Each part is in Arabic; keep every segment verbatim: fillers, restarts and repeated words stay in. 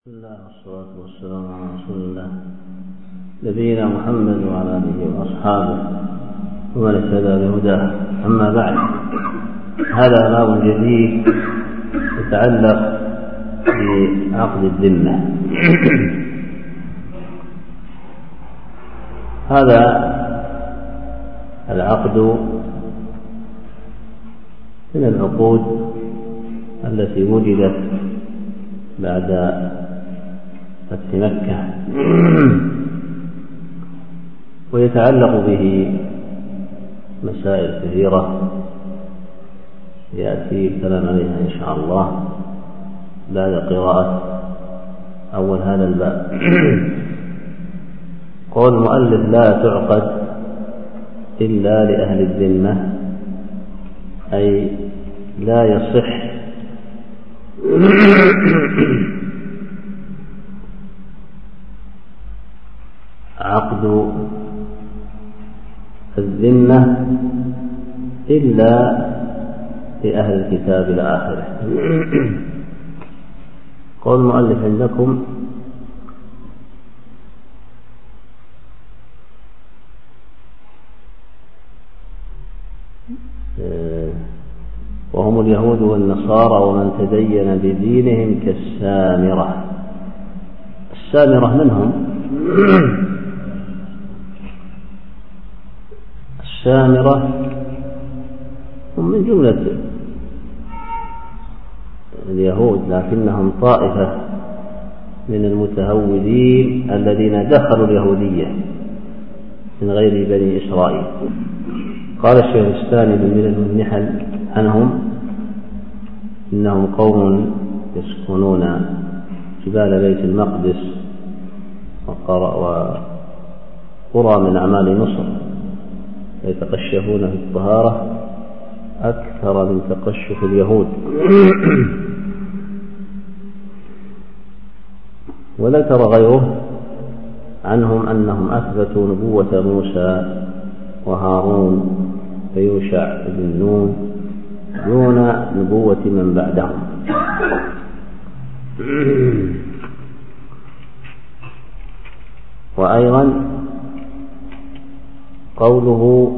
بسم الله والصلاة والسلام على رسول الله نبينا محمد وعلى آله وأصحابه ومن اهتدى بهداه. أما بعد، هذا باب جديد يتعلق بعقد الذمة. هذا العقد من العقود التي وجدت بعد فتح مكة، ويتعلق به مسائل كثيرة يأتي الكلام عليها إن شاء الله بعد قراءة أول هذا الباب. قول المؤلف: لا تعقد إلا لأهل الذمة، أي لا يصح عقد الذمة إلا لأهل الكتاب إلى آخره. قول المؤلف عندكم: وهم اليهود والنصارى ومن تدين بدينهم كالسامرة. السامرة منهم السامرة هم من جملة اليهود، لكنهم طائفة من المتهودين الذين دخلوا اليهودية من غير بني إسرائيل. قال الشيخ الثاني بن ملل والنحل عنهم: إنهم قوم يسكنون جبال بيت المقدس وقرى من أعمال مصر، يتقشفون في الطهارة أكثر من تقشف اليهود. وذكر غيره عنهم أنهم أثبتوا نبوة موسى وهارون ويوشع بن نون دون نبوة من بعدهم. وأيضا قوله: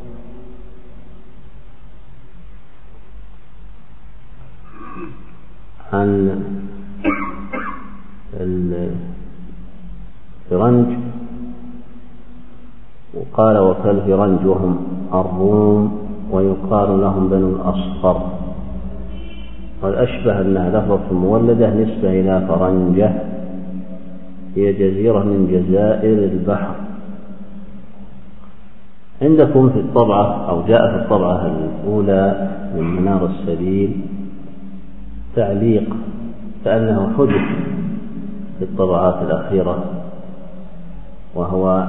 عن الفرنج، وقال: وكالفرنج وهم الروم ويقال لهم بنو الأصفر. والأشبه أنها لفظة مولدة نسبة إلى فرنجة، هي جزيرة من جزائر البحر. عندكم في الطبعة أو جاء في الطبعة الأولى من منار السبيل تعليق كأنه حدث في الطبعات الأخيرة، وهو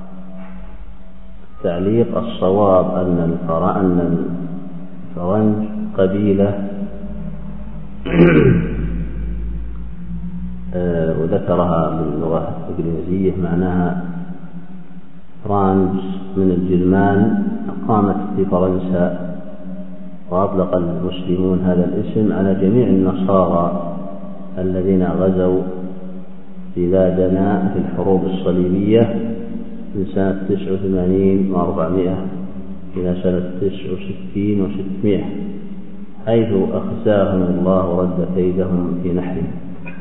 تعليق الصواب أن الفرنج قبيلة وذكرها باللغة الإنجليزية معناها فرانس من الجرمان، قامت في فرنسا، وأطلق المسلمون هذا الاسم على جميع النصارى الذين غزوا بلادنا في الحروب الصليبية من سنة تسعة وثمانين وأربعمائة إلى سنة تسعة وستين وستمائة، حيث أخزاهم الله ورد كيدهم في نحرهم.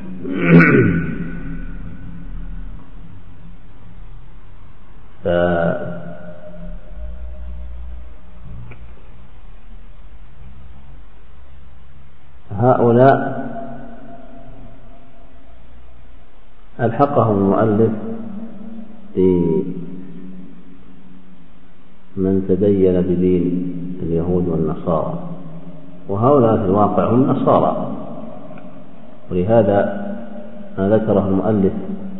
فهؤلاء ألحقهم المؤلف بمن تدين بدين اليهود والنصارى، وهؤلاء في الواقع هم نصارى. ولهذا ما ذكره المؤلف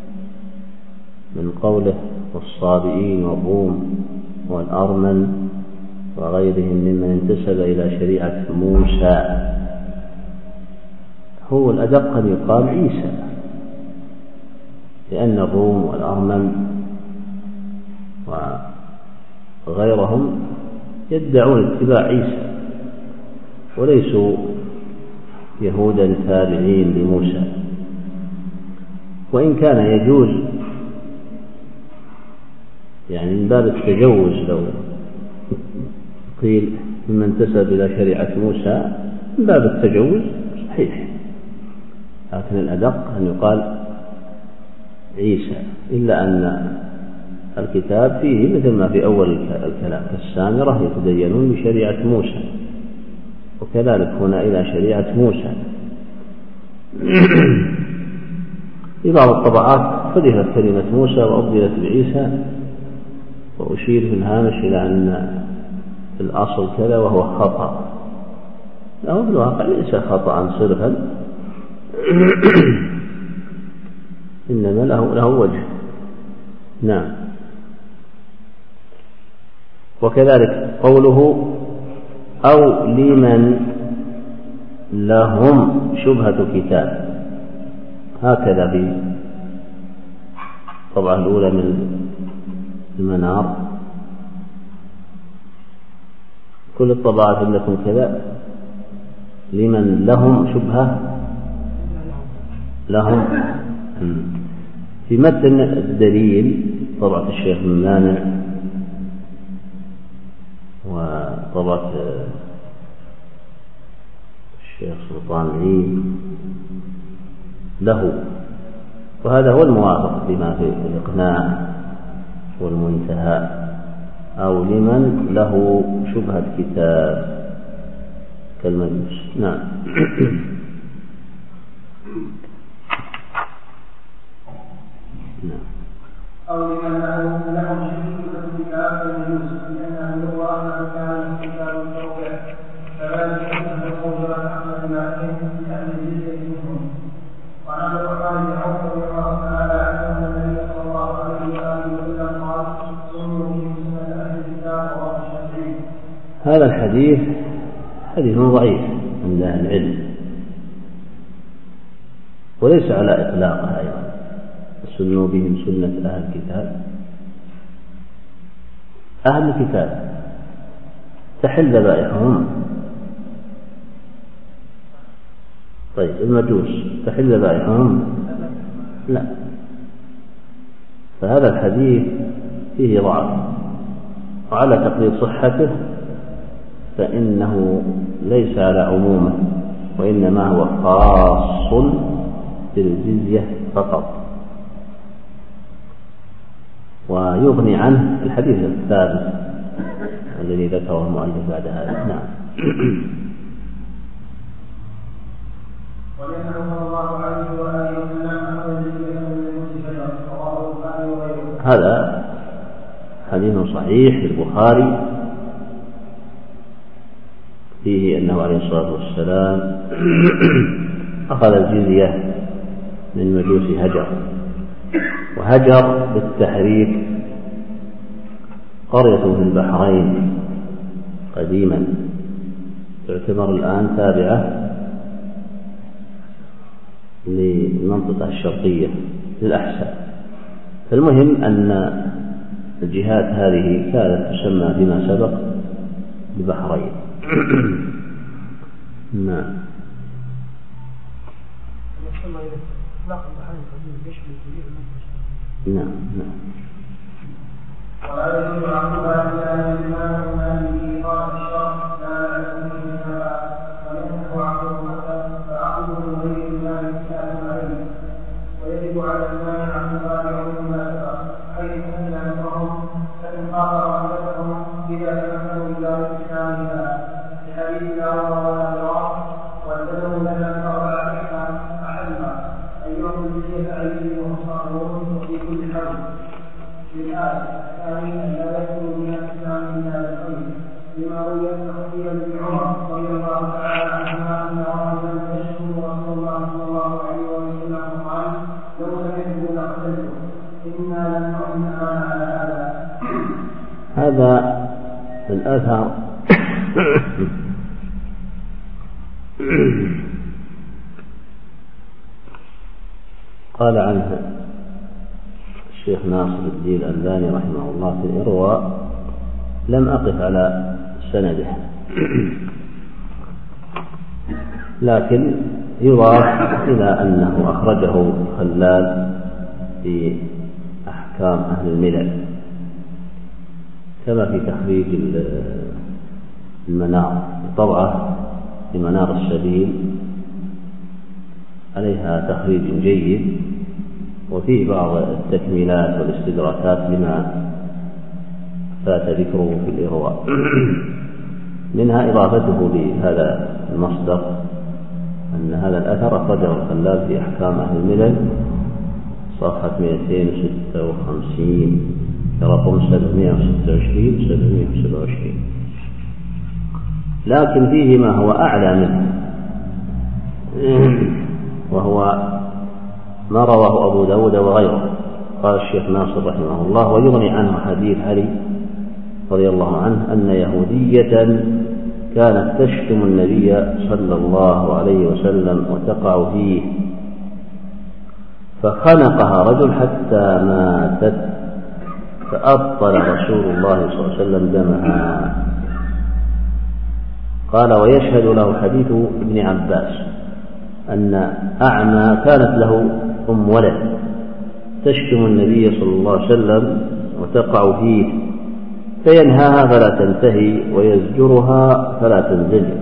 من قوله: والصابئين والروم والأرمن وغيرهم ممن انتسب إلى شريعة موسى، هو الأدق أن يقال عيسى، لأن الروم والأرمن وغيرهم يدعون اتباع عيسى وليسوا يهودا تابعين لموسى. وإن كان يجوز يعني من باب التجوز لو قيل ممن انتسب إلى شريعة موسى من باب التجوز صحيح، لكن الأدق أن يقال عيسى، إلا أن الكتاب فيه مثل ما في أول الكلام كالسامرة يتدينون بشريعة موسى، وكذلك هنا إلى شريعة موسى. في بعض الطبعات حذفت كلمة موسى وأبدلت بعيسى، وأشير في الهامش إلى أن الأصل كذا وهو خطأ، له في الواقع ليس خطأ صرفا، إنما له, له وجه. نعم. وكذلك قوله أو لمن لهم شبهة كتاب، هكذا في الطبعة الأولى من المنار، كل الطبعات عندكم كذا، لمن لهم شبهة لهم. في متن الدليل طبعة الشيخ المانع وطبعة الشيخ سلطان العيد له، وهذا هو الموافق بما في الإقناع والمنتهى، أو لمن له شبهة كتاب كالمجوس. نعم. نعم. أو لمن له شبهة كتاب كالمجوس، لأنه هو أن كان كتاب التوبة فذلك أنه يقول أحمد ما أتيت بأهل الجزية منهم. وعن أبي بكر عوف رضي الله تعالى عنه أن النبي صلى الله عليه وآله وسلم قال: سنوا في سنة أهل الكتاب رواه الشافعي. هذا الحديث حديث ضعيف عند أهل العلم، وليس على إطلاقه أيضا. سنوا بهم سنة أهل الكتاب، أهل الكتاب تحل ذبائحهم. طيب المجوس تحل ذبائحهم؟ لا. فهذا الحديث فيه ضعف، وعلى تقدير صحته فإنه ليس على عمومه، وإنما هو خاص بالجزية فقط، ويغني عنه الحديث الثالث الذي ذكره المؤلف بعد هذا. نعم. هذا حديث صحيح في البخاري فيه أنه عليه الصلاة والسلام أخذ الجزية من مجوس هجر، وهجر بالتحريك قرية في البحرين قديما، تعتبر الآن تابعة للمنطقة الشرقية للأحساء. فالمهم أن الجهات هذه كانت تسمى فيما سبق ببحرين. نعم. نعم. نعم. ولا يجوز عقوبة لأهل الإمام المالكي قال الشرع لا يكون منها وينهى عقوبة فعقوبة غير المالك عليه، ويجب على المانع عن مبالغ مما سبق، حيث أن أمرهم فإن قاطعوا عقوبتهم إذا تمكنوا إلى إسلامها لحديث لا ولا ضرار والتزموا لنا قطع أحدها أيهم الجزية أيديهم صاغرون وفي كل حول. للآية الثانية أن لا يدخلوا من الإسلام إلا بالخير، لما روي أن قيل لابن عمر رضي الله تعالى عنهما أن رجلا يشكو رسول الله صلى الله عليه وسلم قال: لو سمعته لقتلته، إنا لم نؤمن على هذا. هذا الأثر قال عنه الشيخ ناصر الدين الألباني رحمه الله في الإرواء: لم أقف على سنده، لكن يضاف إلى أنه أخرجه الخلال في أحكام أهل الملل كما في تخريج المنار طبعة لمنار السبيل عليها تخريج جيد، وفيه بعض التكميلات والاستدراكات لما فات ذكره في الإرواء. منها إضافته لهذا المصدر أن هذا الأثر أخرجه الخلال في أحكام أهل الملل صفحة مئتين وستة وخمسين رقم سبعمائة وستة وعشرين سبعمائة وسبعة وعشرين، لكن فيه ما هو أعلى منه، وهو ما رواه أبو داود وغيره. قال الشيخ ناصر رحمه الله: ويغني عنه حديث علي رضي الله عنه أن يهودية كانت تشتم النبي صلى الله عليه وسلم وتقع فيه، فخنقها رجل حتى ماتت، فأبطل رسول الله صلى الله عليه وسلم دمها. قال: ويشهد له حديث ابن عباس أن أعمى كانت له أم ولد تشتم النبي صلى الله عليه وسلم وتقع فيه، فينهاها فلا تنتهي ويزجرها فلا تنزجر.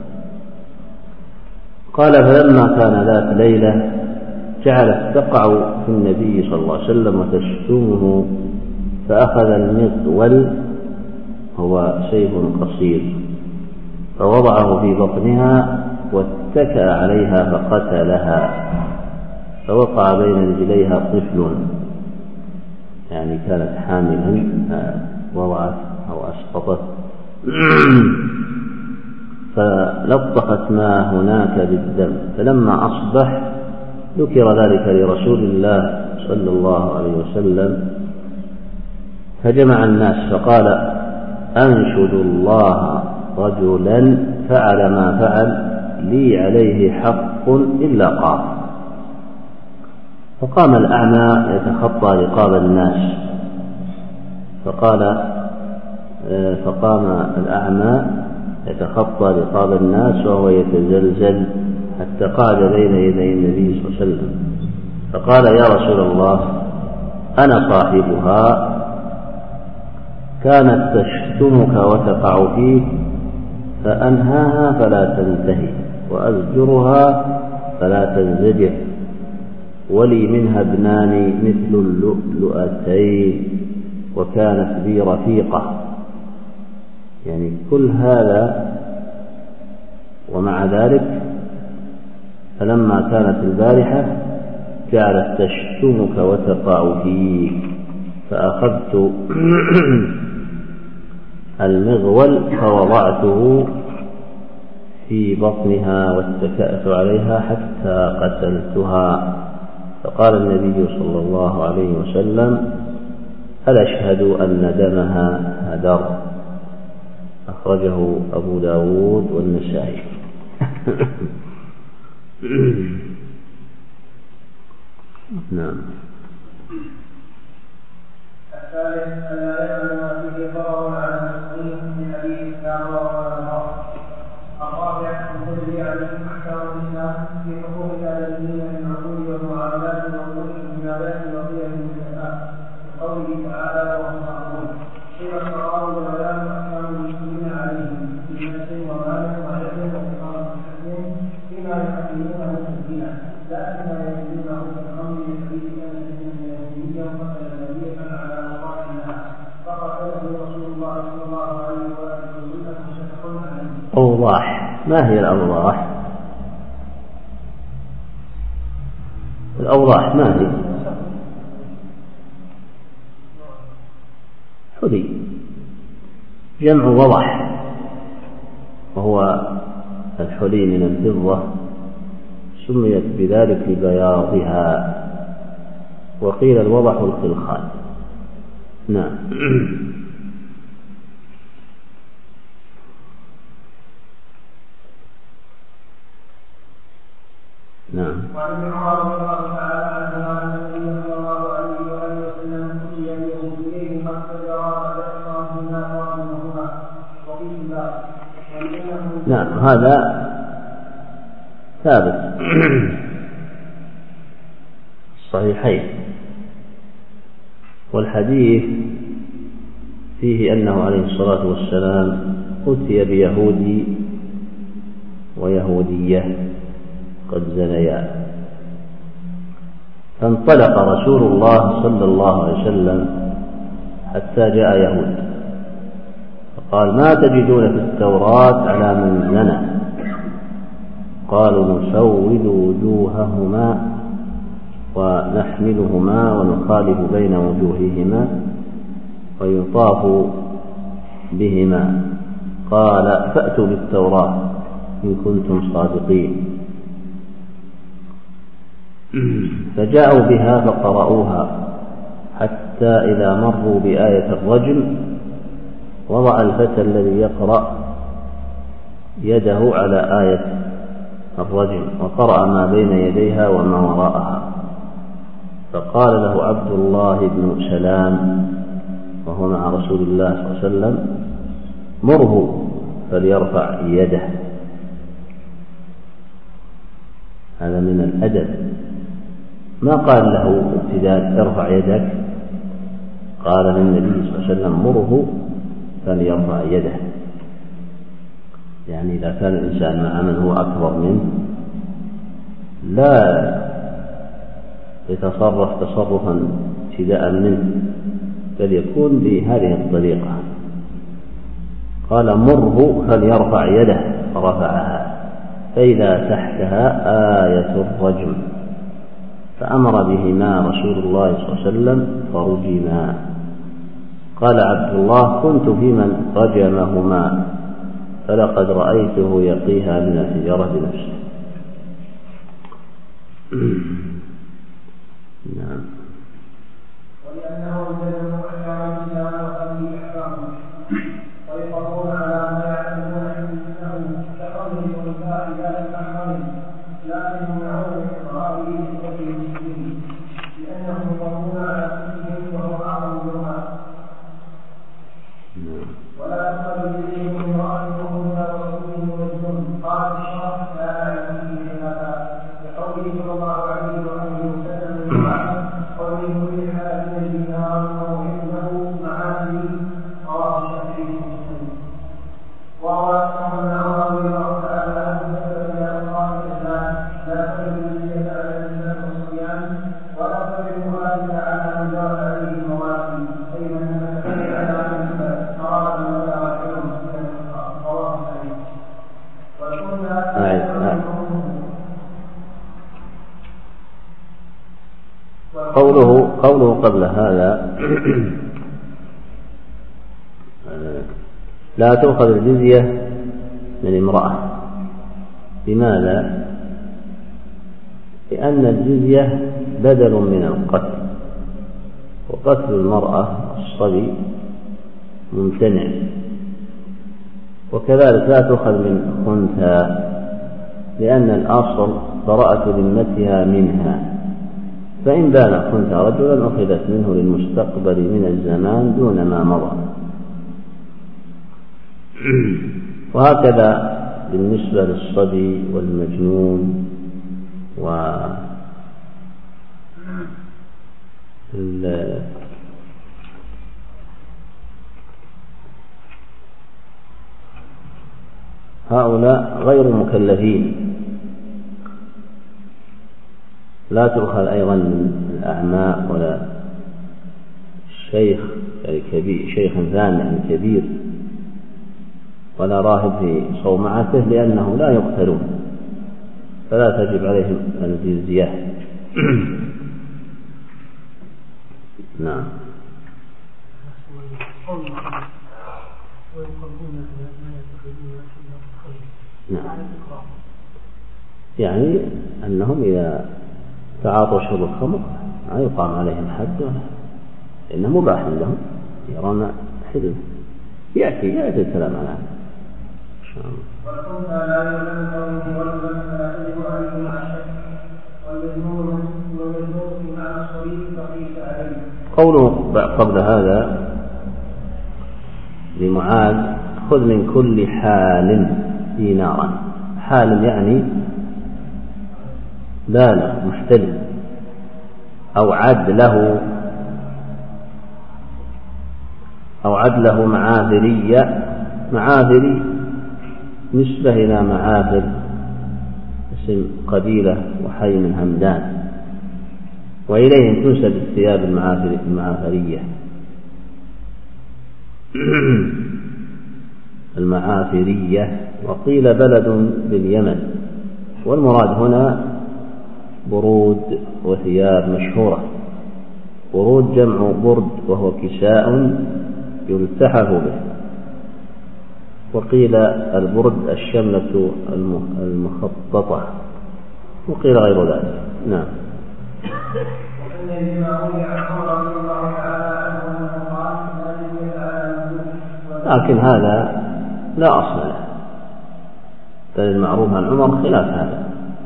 قال: فلما كان ذات ليلة جعلت تقع في النبي صلى الله عليه وسلم وتشتمه، فأخذ المغول هو سيف قصير فوضعه في بطنها واتكأ عليها فقتلها، فوقع بين رجليها طفل، يعني كانت حاملا وضعت أو أسقطت، فلطخت ما هناك بالدم. فلما أصبح ذكر ذلك لرسول الله صلى الله عليه وسلم، فجمع الناس فقال: أنشد الله رجلا فعل ما فعل لي عليه حق إلا قام. فقام الأعمى يتخطى رقاب الناس، فقال فقام الأعمى يتخطى رقاب الناس وهو يتزلزل حتى قعد بين يدي النبي صلى الله عليه وسلم، فقال: يا رسول الله، أنا صاحبها، كانت تشتمك وتقع فيك، فأنهاها فلا تنتهي وأزجرها فلا تنزجر، ولي منها ابنان مثل اللؤلؤتين، وكانت بي رفيقة. يعني كل هذا ومع ذلك فلما كانت البارحة جعلت تشتمك وتقع فيك، فأخذت المغول فوضعته في بطنها واتكأت عليها حتى قتلتها. فقال النبي صلى الله عليه وسلم: ألا أشهد أن دمها هدر؟ أخرجه أبو داود والنسائي. نعم. الثالث أن لا يعلم ما فيه ضرر على المسلمين من حديث لا ضرر ولا ضرر. الرابع أن تجري عليهم أحكام الإسلام في حقوق الآدميين من العقول والمعاملات وحقوق الجنايات وقيم المسلمات، وقوله تعالى: وهم يعلمون. قيل التعارض وبيان أحكام المسلمين عليهم في نفس ومال وعلم وإقامة الحكم فيما يحكمونه تسجيلا، لكن لا يجدونه في الأمر الحديث كان من اليهودية قتل النبي على مصالحها فقتله رسول الله صلى الله عليه وسلم مشفق عليه. أوضاح. ما هي الأوضاح؟ الأوضاح ما هي؟ حلي، جمع وضح، وهو الحلي من الفضة، سميت بذلك لبياضها، وقيل الوضح الخلخال. نعم. نعم. وعن ابن عمر رضي الله تعالى عنهما ان النبي صلى الله عليه واله وسلم اتي اليهوديين فاستجرا فذكرهما وابنهما وفيه ذلك. نعم، هذا ثابت الصحيحين. والحديث فيه أنه عليه الصلاة والسلام أتي بيهودي ويهودية قد زنيا، فانطلق رسول الله صلى الله عليه وسلم حتى جاء يهود، فقال: ما تجدون في التوراة على من زنى؟ قالوا: نسود وجوههما ونحملهما ونخالف بين وجوههما ويطاف بهما. قال: فأتوا بالتوراة إن كنتم صادقين. فجاءوا بها فقرأوها حتى إذا مروا بآية الرجم وضع الفتى الذي يقرأ يده على آية الرجم وقرأ ما بين يديها وما وراءها، فقال له عبد الله بن سلام وهو مع رسول الله صلى الله عليه وسلم: مره فليرفع يده. هذا من الأدب، ما قال له ابتداء ارفع يدك، قال للنبي صلى الله عليه وسلم: مره فليرفع يده. يعني إذا كان الإنسان مع من هو أكبر منه لا يتصرف تصرفا ابتداء منه، بل يكون بهذه الطريقة. قال: مره فليرفع يده، فرفعها، فإذا تحتها آية الرجم، فأمر بهما رسول الله صلى الله عليه وسلم فرجما. قال عبد الله: كنت في من رجمهما فلقد رأيته يقيها من الحجارة بنفسه. نعم. ولأنه الجنة أحكام الإسلام وهذه أحكامه ويقرون على ما يعلمون أنه كقوله والباء ذلك أحكامه، لكن يمنعون إقراره بسبب المسلمين لأنهم يقرون على كتبهم وهو أعظم منها. ولا يقبل إليهم امرأة وأنثى ورسوله مجنون. قال الشرح: لا أعلم فيه هذا لقوله صلى الله عليه وآله وسلم: ومن كل حال يجري نار وإنه معاني. رواه الشافعي في مسلم. وروى أن عمر رضي الله تعالى عنه كتب إلى أصحاب الإسلام: لا تجد الجزية على الإسلام والصبيان ولا تجد هذا على من جرت عليه المواسم، أي من تكلم على من أراد من ولا علم رواه الحديث. قوله قوله قبل هذا: لا تؤخذ الجزية من امرأة. لماذا؟ لأن الجزية بدل من القتل، وقتل المرأة الصبي ممتنع، وكذلك لا تؤخذ من أنثى لأن الأصل براءة ذمتها منها، فإن بان كنت رجلا أخذت منه للمستقبل من الزمان دون ما مضى. وهكذا بالنسبة للصبي والمجنون و هؤلاء غير مكلفين. لا تؤخذ أيضا من الأعمى ولا الشيخ كبير، شيخ ثاني يعني كبير، ولا راهب في صومعته، لأنه لا يقتلون، فلا تجب عليهم الجزية. نعم. نعم. يعني أنهم إذا تعاطوا شرب الخمر لا يقام عليهم حد، إنه مباح لهم، يرون حلم. يأتي يأتي الكلام على هذا إن شاء الله. والأنثى لا يلزم قوله ولد فلا تجب عليه مع الشك، والمجنون والمجنون مع الصريح فقيس عليه. قوله قبل هذا لمعاذ: خذ من كل حال دينارا. حال يعني لا لا محتل، أو عد له أو عد له معافرية. معافري نسبة إلى معافر، اسم قبيلة وحي من همدان، وإليهم تنسب الثياب المعافرية المعافرية. وقيل بلد باليمن، والمراد هنا برود وثياب مشهورة. برود جمع برد، وهو كساء يلتحف به. وقيل البرد الشملة المخططة، وقيل غير ذلك. نعم. لكن هذا لا أصل له، بل المعروف عن عمر خلاف هذا.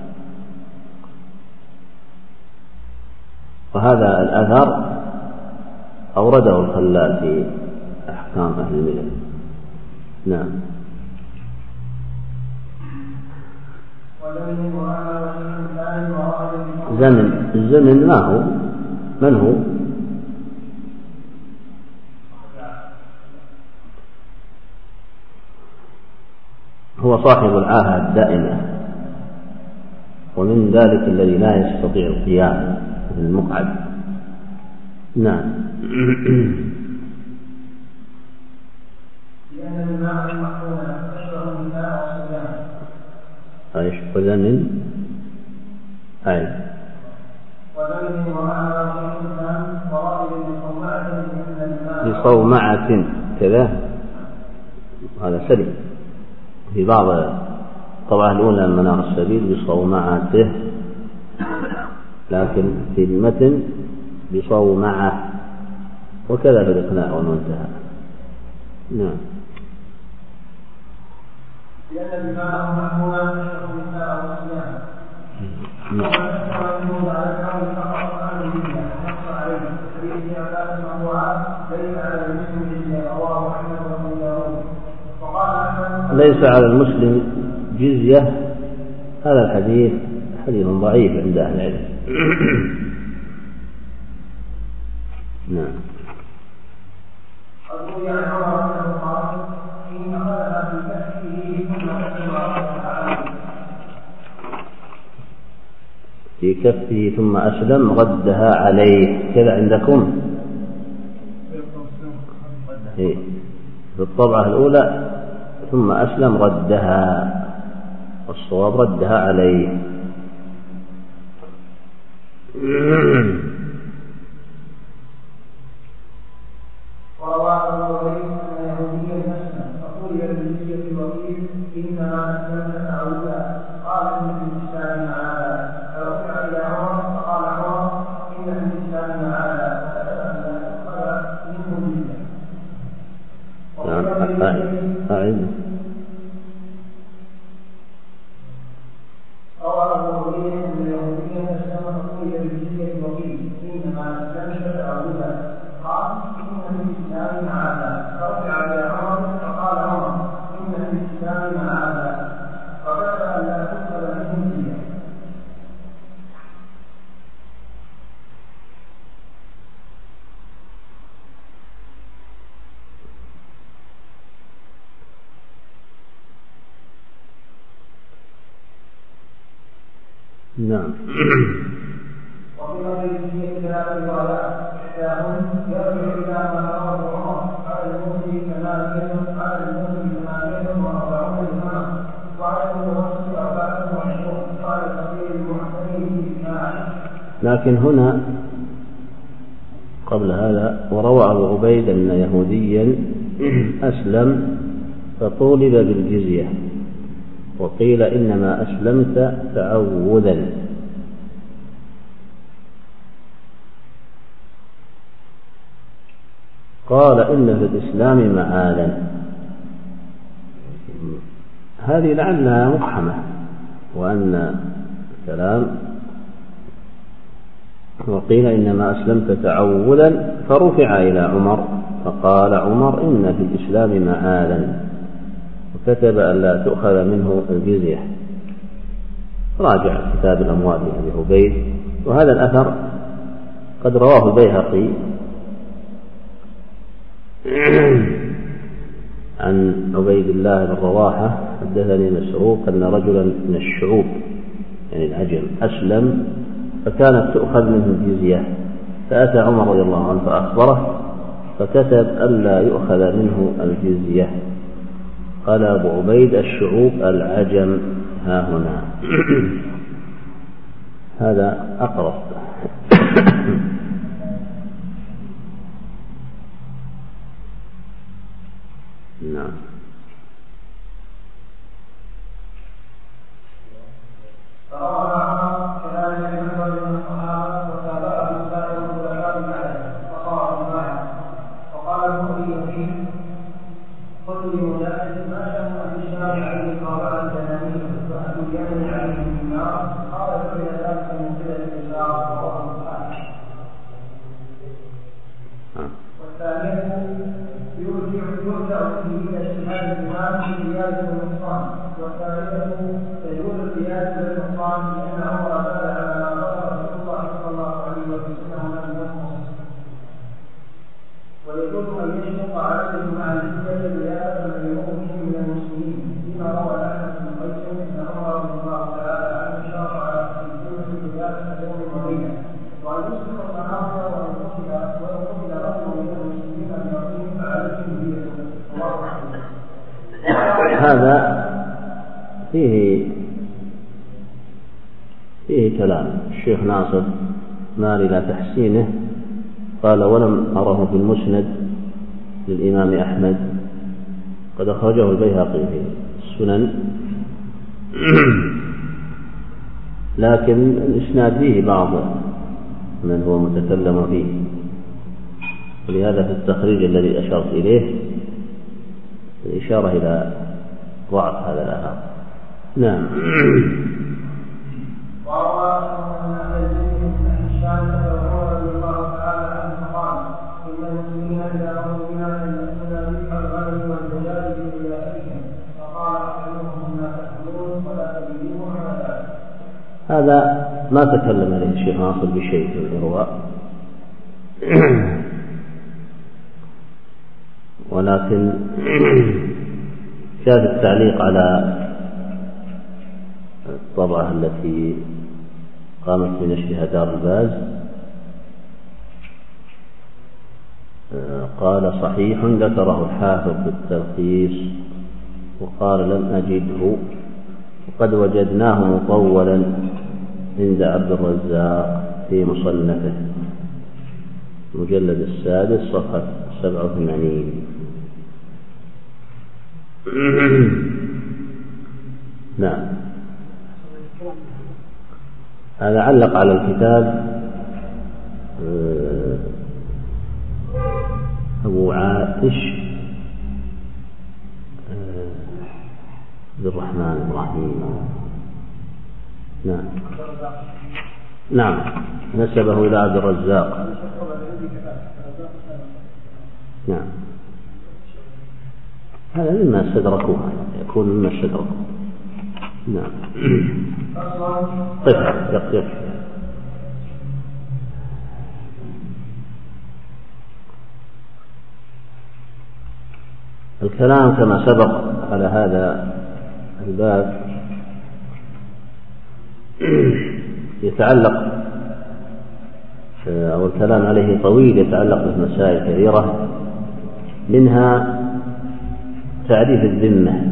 وهذا الأثر أورده الخلال في أحكام أهل الملل. نعم. زمن الزمن ما هو؟ من هو؟ هو صاحب العاهة الدائمة، ومن ذلك الذي لا يستطيع القيام في المقعد. نعم. ايش وزمن اي بصومعة كذا، هذا سليم. في بعض الطبعة الأولى من منار السبيل بصومعته، لكن في المتن بصومعة، وكذا في الإقناع والمنتهى. نعم. لأن الإمام هنا يشرح النساء والصيام، ومن منه على الكون فقط عن الدنيا نص عليه في ثلاث موضوعات ليس على المسلم جزية، رواه أحمد وأبو داود. وقال أحمد ليس على المسلم جزية، هذا الحديث حديث ضعيف عند أهل العلم. نعم. قد روي عن عمر أنه قال إن أخذها في كفه ثم في كفه ثم أسلم ردها عليه، كذا عندكم؟ إيه. في الطبعة الأولى ثم أسلم ردها، والصواب ردها عليه. ورواه أبو هريرة أن يهوديا أسلم فقول بالجزية الوكيل إنما أسلمت تعودا، قال إن في الإسلام معاذا، فرفع إلى عمر فقال عمر إن في الإسلام معاذا، فكتب أن تؤخذ منه الجزية. أعد. رواه أبو هريرة أن يهوديا أسلم فقول بالجزية الوكيل إنما أسلمت تعودا، قال إن في الإسلام معاذا، فرفع إلى عمر فقال عمر إن في الإسلام معاذا، فكتب أن لا تؤخذ منه الجزية. نعم. وفي غير الجزية ثلاث روايات، إحداهن يرجع إلى ما رواه عمر على المسلم ثمانية على المسلم ثمانية وأربعون إمام، وعلى المتوسط أربعة وعشرون، قال الفقيه المعتني بالإجماع. لكن هنا قبل هذا وروى أبو عبيد أن يهوديا أسلم فطولب بالجزية، وقيل إنما أسلمت تعوذا. قال إن في الإسلام معادا، هذه لعلها مقحمة، وأن الكلام وقيل إنما أسلمت تعوذا، فرفع إلى عمر فقال عمر إن في الإسلام معادا، وكتب أن لا تؤخذ منه الجزية. راجع كتاب الأموال لأبي عبيد. وهذا الأثر قد رواه البيهقي عن عبيد الله بن رواحة حدثني مسروق أن رجلا من الشعوب يعني العجم أسلم فكانت تؤخذ منه الجزية، فأتى عمر رضي الله عنه فأخبره فكتب ألا يؤخذ منه الجزية. قال أبو عبيد الشعوب العجم ها هنا. هذا أقرب. نعم. هذا فيه فيه كلام الشيخ ناصر مال إلى تحسينه. قال ولم أره في المسند للإمام أحمد، قد أخرجه البيهقي في السنن، لكن الإسناد فيه بعض من هو متكلم فيه، ولهذا في التخريج الذي أشرت إليه الإشارة إلى ضعف هذا الأثر. نعم. وروى أن الذين من الشام رضي الله تعالى عنه قال إن المسلمين إذا مروا بنا يمسون ريح الغنم والدجاج في ولايتهم، فقال أحدهم لا تأكلون ولا تبيدون على ذلك. هذا ما تكلم عليه الشيخ ناصر بشيء في الإرواء، ولكن كان التعليق على الطبعة التي قامت بنشرها دار الباز قال صحيح ذكره الحافظ بالتلخيص، وقال لم أجده وقد وجدناه مطولا عند عبد الرزاق في مصنفه المجلد السادس صفحة سبعة وثمانين. نعم. هذا علق على الكتاب أبو عائش عبد الرحمن إبراهيم. نعم نعم نسبه إلى عبد الرزاق. نعم هذا مما استدركوه، يكون مما استدركوه. نعم. طيب يقف. الكلام كما سبق على هذا الباب يتعلق أو الكلام عليه طويل، يتعلق بمسائل كثيرة، منها تعريف الذمة.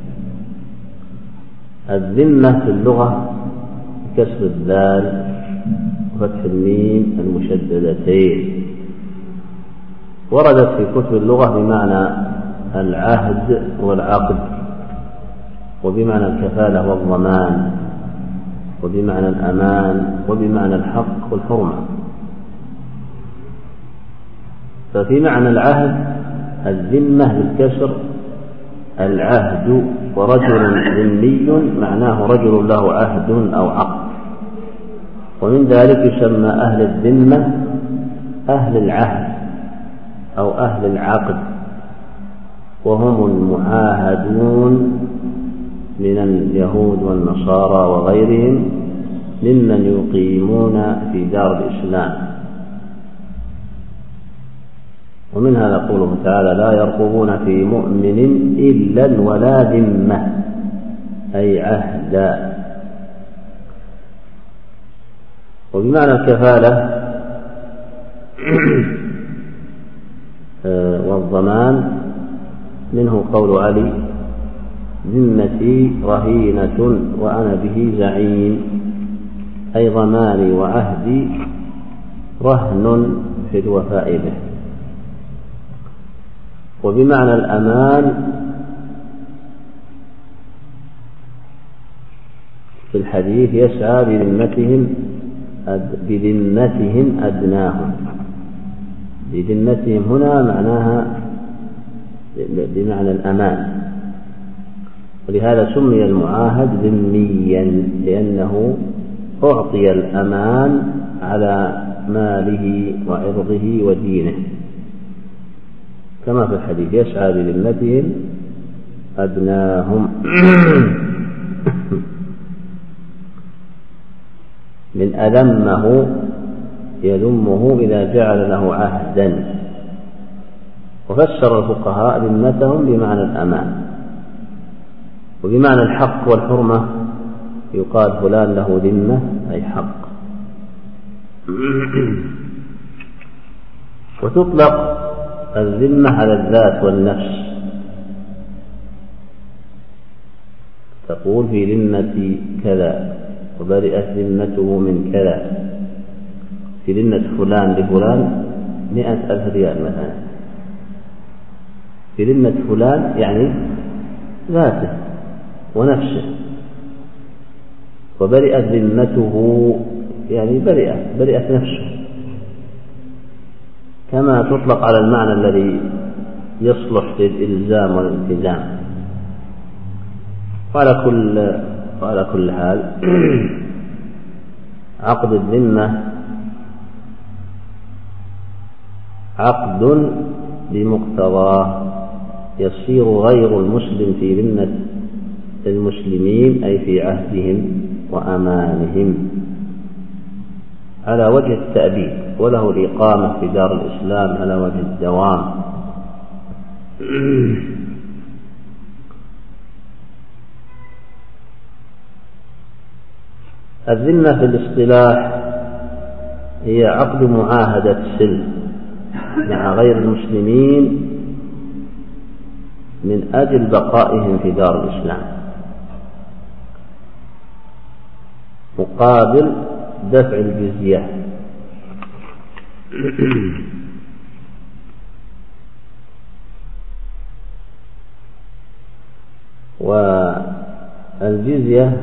الذمة في اللغة كسر الذال وفتح الميم المشددتين، وردت في كتب اللغة بمعنى العهد والعقد، وبمعنى الكفالة والضمان، وبمعنى الأمان، وبمعنى الحق والحرمة. ففي معنى العهد الذمة بالكسر العهد، ورجل ذمي معناه رجل له عهد أو عقد، ومن ذلك يسمى أهل الذمة أهل العهد أو أهل العقد، وهم المعاهدون من اليهود والنصارى وغيرهم ممن يقيمون في دار الإسلام. ومن هذا قوله تعالى: لا يرقبون في مؤمن إلا ولا ذمة، أي عهدا. وبمعنى الكفالة والضمان منه قول علي: ذمتي رهينة وأنا به زعيم، أي ضماني وعهدي رهن في الوفاء به. وبمعنى الأمان في الحديث: يسعى بذمتهم بذمتهم أدناهم. بذمتهم هنا معناها بمعنى الأمان، ولهذا سمي المعاهد ذميا لأنه أعطي الأمان على ماله وعرضه ودينه، كما في الحديث: يسعى بذمتهم أدناهم. من أذمه يذمه إذا جعل له عهدا. وفسر الفقهاء ذمتهم بمعنى الأمان. وبمعنى الحق والحرمة يقال فلان له ذمة، أي حق. وتطلق الذمة على الذات والنفس، تقول: في ذمتي كذا، وبرئت ذمته من كذا. في ذمة فلان لفلان مئة ألف ريال مثلا. في ذمة فلان يعني ذاته ونفسه. وبرئت ذمته يعني برئت برئت نفسه، كما تطلق على المعنى الذي يصلح للإلزام والالتزام. وعلى كل وعلى كل حال عقد الذمة عقد بمقتضاه يصير غير المسلم في ذمة المسلمين، أي في عهدهم وأمانهم، على وجه التأبيد، وله الإقامة في دار الإسلام على وجه الدوام. الذمة في الاصطلاح هي عقد معاهدة سلم مع غير المسلمين من أجل بقائهم في دار الإسلام، مقابل دفع الجزية. والجزية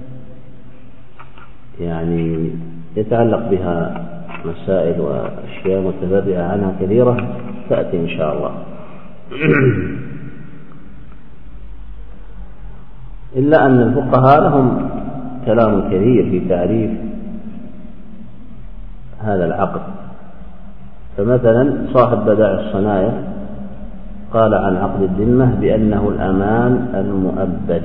يعني يتعلق بها مسائل وأشياء متفرعة عنها كثيرة تأتي إن شاء الله. إلا أن الفقهاء لهم كلام كثير في تعريف هذا العقد. فمثلا صاحب بدائع الصنايع قال عن عقد الذمة بأنه الأمان المؤبد.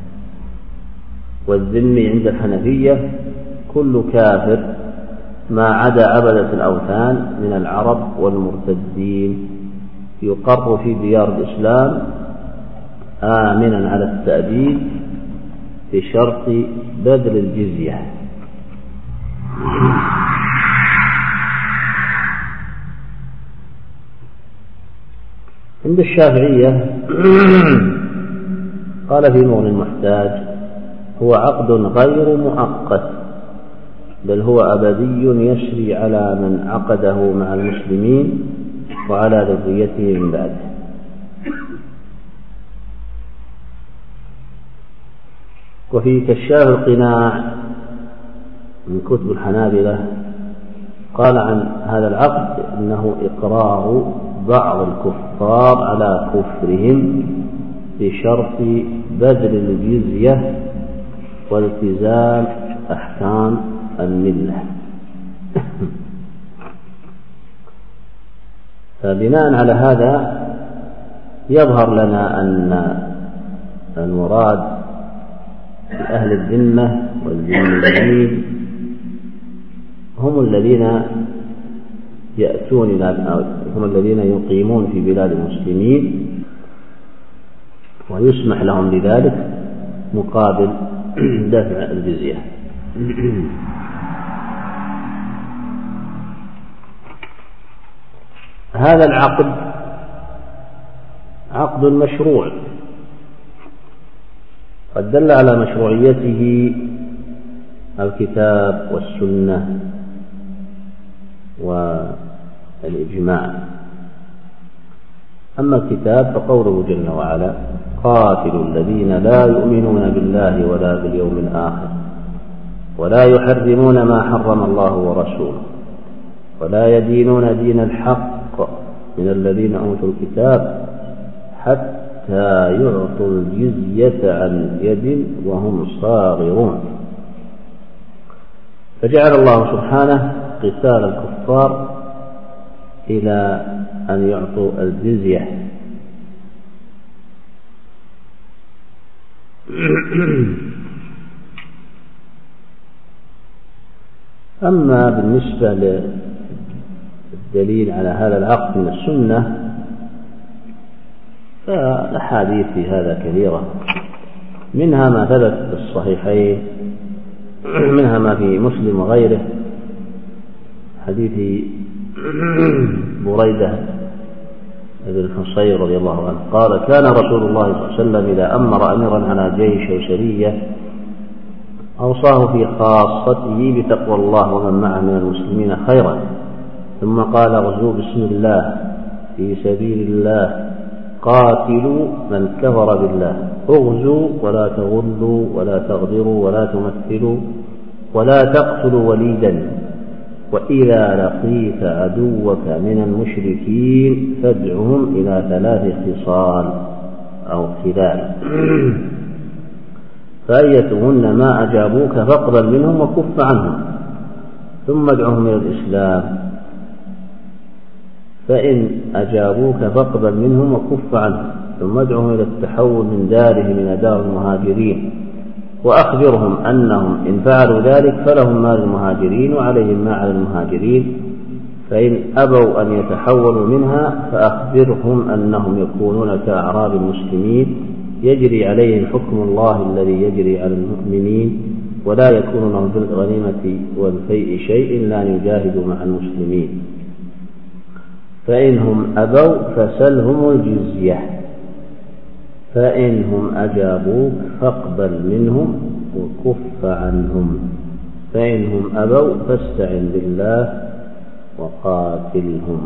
والذمي عند الحنفية كل كافر ما عدا عبدة الأوثان من العرب والمرتدين يقر في ديار الإسلام آمنا على التأبيد بشرط بذل الجزية. عند الشافعية قال في مغني المحتاج: هو عقد غير مؤقت، بل هو أبدي يسري على من عقده مع المسلمين وعلى ذريته من بعده. وفي كشاف القناع من كتب الحنابلة قال عن هذا العقد إنه إقرار بعض الكفار على كفرهم بشرط بذل الجزية والتزام أحكام الملة. فبناء على هذا يظهر لنا أن المراد أهل الذمة والذميين هم الذين يأتون إلى هم الذين يقيمون في بلاد المسلمين ويسمح لهم بذلك مقابل دفع الجزية. هذا العقد عقد مشروع قد دل على مشروعيته الكتاب والسنة والإجماع. أما الكتاب فقوله جل وعلا: قاتلوا الذين لا يؤمنون بالله ولا باليوم الآخر ولا يحرمون ما حرم الله ورسوله ولا يدينون دين الحق من الذين أوتوا الكتاب حتى يعطوا الجزية عن يد وهم صاغرون. فجعل الله سبحانه قتال الكفار إلى أن يعطوا الجزية. أما بالنسبة للدليل على هذا العقد من السنة فالأحاديث في هذا كثيرة، منها ما ثبت في الصحيحين، منها ما في مسلم وغيره، حديث بريدة بن الحصير رضي الله عنه قال: كان رسول الله صلى الله عليه وسلم إذا أمر أميرا على جيش أو سرية أوصاه في خاصته بتقوى الله ومن معه من المسلمين خيرا، ثم قال: غزوا بسم الله في سبيل الله، قاتلوا من كفر بالله، اغزوا ولا تغلوا ولا تغدروا ولا تمثلوا ولا تقتلوا وليدا، وإذا لقيت عدوك من المشركين فادعهم إلى ثلاث خصال أو خلال، فأيتهن ما أجابوك فاقبل منهم وكف عنهم، ثم ادعهم إلى الإسلام، فإن أجابوك فاقبل منهم وكف عنهم، ثم ادعهم إلى التحول من دارهم إلى دار المهاجرين، وأخبرهم أنهم إن فعلوا ذلك فلهم ما للمهاجرين وعليهم ما على المهاجرين، فإن أبوا أن يتحولوا منها فأخبرهم أنهم يكونون كأعراب المسلمين يجري عليهم حكم الله الذي يجري على المؤمنين، ولا يكون لهم في الغنيمة والفيء شيء لا يجاهدوا مع المسلمين، فإنهم أبوا فسلهم الجزية، فإنهم أجابوك فاقبل منهم وكف عنهم، فإنهم أبوا فاستعن بالله وقاتلهم.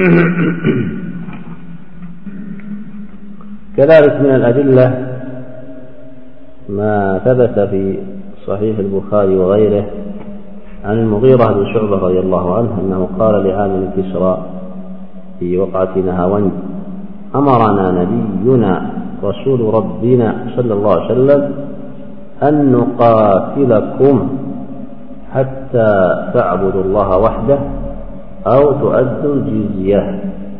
كذلك من الأدلة ما ثبت في صحيح البخاري وغيره عن المغيرة بن شعبة رضي الله عنه أنه قال لعامل كسرى في وقعة نهاوند: أمرنا نبينا رسول ربنا صلى الله عليه وسلم أن نقاتلكم حتى تعبدوا الله وحده أو تؤدوا الجزية.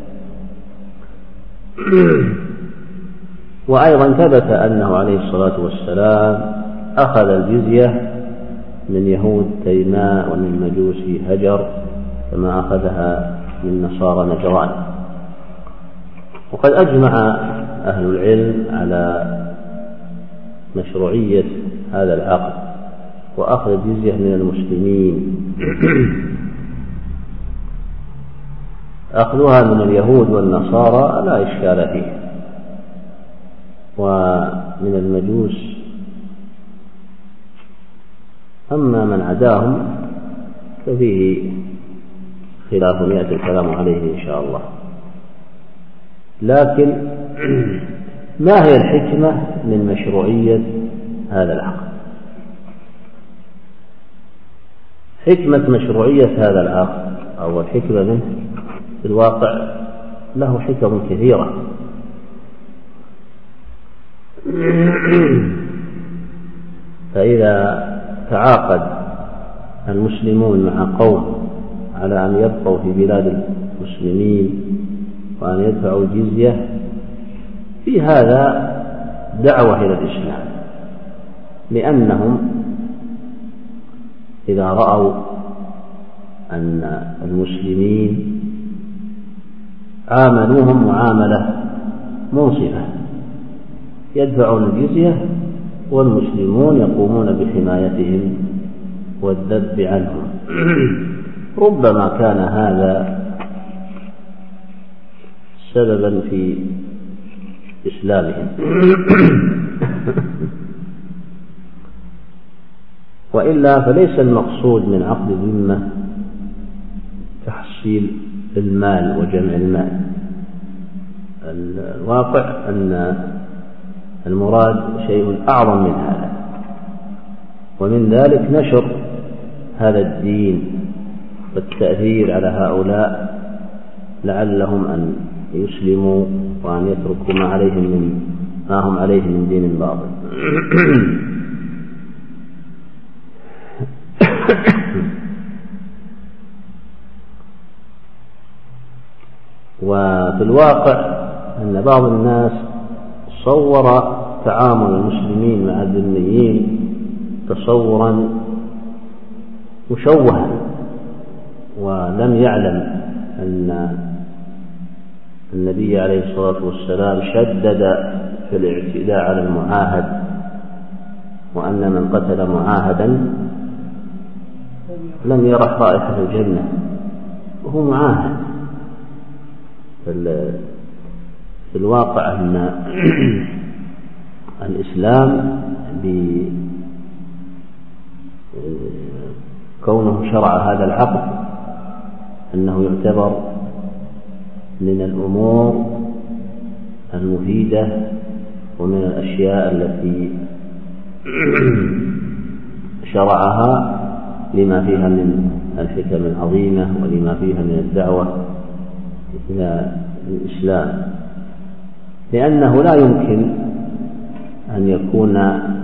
وأيضا ثبت أنه عليه الصلاة والسلام أخذ الجزية من يهود تيماء ومن مجوس هجر كما أخذها من نصارى نجران. وقد أجمع أهل العلم على مشروعية هذا العقد وأخذ الجزية من المسلمين. أخذها من اليهود والنصارى لا إشكال فيه، ومن المجوس أما من عداهم ففيه خلاف يأتي الكلام عليه إن شاء الله. لكن ما هي الحكمة من مشروعية هذا العقد؟ حكمة مشروعية هذا العقد أو الحكمة منه في الواقع له حكم كثيرة. فإذا تعاقد المسلمون مع قوم على أن يبقوا في بلاد المسلمين وأن يدفعوا الجزية، في هذا دعوة إلى الإسلام، لأنهم إذا رأوا أن المسلمين عاملوهم معاملة منصفة يدفعون الجزية والمسلمون يقومون بحمايتهم والذب عنهم، ربما كان هذا سببا في إسلامهم. وإلا فليس المقصود من عقد الذمة تحصيل المال وجمع المال. الواقع أن المراد شيء أعظم من هذا، ومن ذلك نشر هذا الدين والتأثير على هؤلاء لعلهم أن يسلموا وأن يتركوا ما عليهم من ما هم عليه من دين باطل. وفي الواقع أن بعض الناس صور تعامل المسلمين مع الذميين تصورا مشوها، ولم يعلم أن النبي عليه الصلاة والسلام شدد في الاعتداء على المعاهد، وأن من قتل معاهدا لم يرح رائحة الجنة وهو معاهد. في الواقع أن الإسلام بكونه شرع هذا العقد أنه يعتبر من الأمور المفيدة ومن الأشياء التي شرعها لما فيها من الحكم العظيمة ولما فيها من الدعوة إلى الإسلام، لأنه لا يمكن أن يكون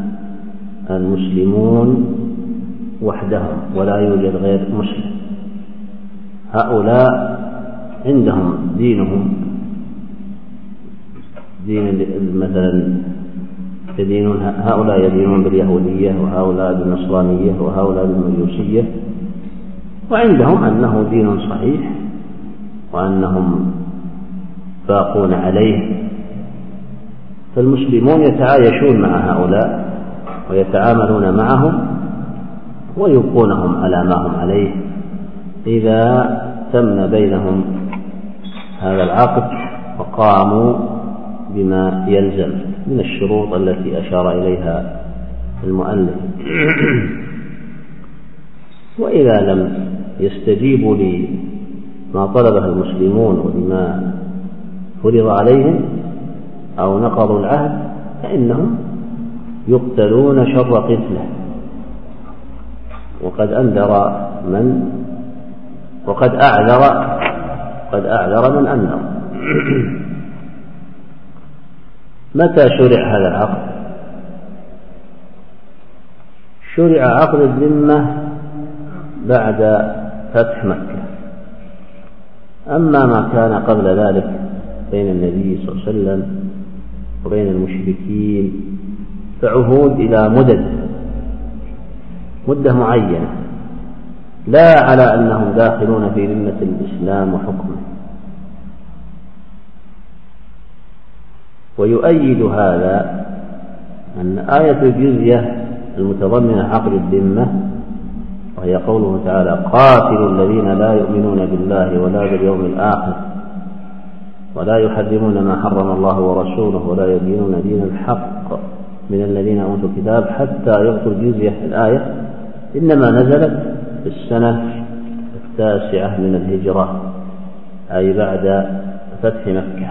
المسلمون وحدهم ولا يوجد غير مسلم. هؤلاء عندهم دينهم، دين مثلا يدينون، هؤلاء يدينون باليهودية وهؤلاء بالنصرانية وهؤلاء بالمجوسية، وعندهم أنه دين صحيح وأنهم باقون عليه. فالمسلمون يتعايشون مع هؤلاء ويتعاملون معهم ويبقونهم على ما هم عليه إذا تم بينهم هذا العقد وقاموا بما يلزم من الشروط التي أشار إليها المؤلف. وإذا لم يستجيبوا لما طلبه المسلمون ولما فرض عليهم أو نقضوا العهد فإنهم يقتلون شر قتله. وقد أنذر من وقد أعذر قد أعذر من أنذر. متى شرع هذا العقد؟ شرع عقد الذمة بعد فتح مكة. أما ما كان قبل ذلك بين النبي صلى الله عليه وسلم وبين المشركين فعهود إلى مدد مدة معينة، لا على أنهم داخلون في ذمة الإسلام وحكمه. ويؤيد هذا أن آية الجزية المتضمنة عقد الذمة، وهي قوله تعالى: قاتلوا الذين لا يؤمنون بالله ولا باليوم الآخر ولا يحرمون ما حرم الله ورسوله ولا يدينون دين الحق من الذين أوتوا الكتاب حتى يعطوا الجزية. الآية إنما نزلت في السنة التاسعة من الهجرة، أي بعد فتح مكة.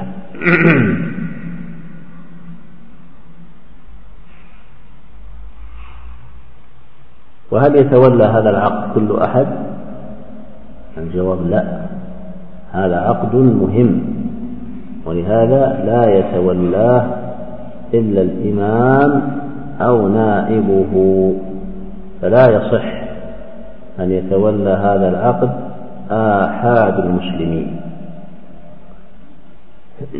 وهل يتولى هذا العقد كل أحد؟ الجواب لا، هذا عقد مهم، ولهذا لا يتولاه إلا الإمام أو نائبه، فلا يصح أن يتولى هذا العقد آحاد المسلمين.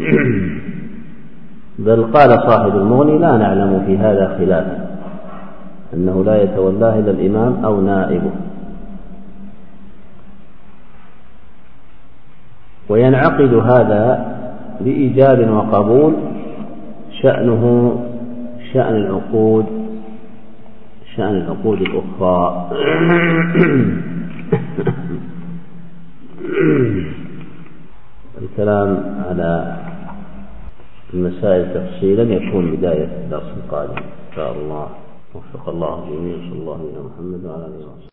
بل قال صاحب المغني: لا نعلم في هذا خلافا، أنه لا يتولاه إلا الإمام أو نائبه. وينعقد هذا بإيجاب وقبول شأنه شأن العقود شأن العقود الأخرى. الكلام على المسائل تفصيلا يكون بداية الدرس القادم إن شاء الله. وفق الله جميعا. صلى الله على محمد وعلى آله وصحبه.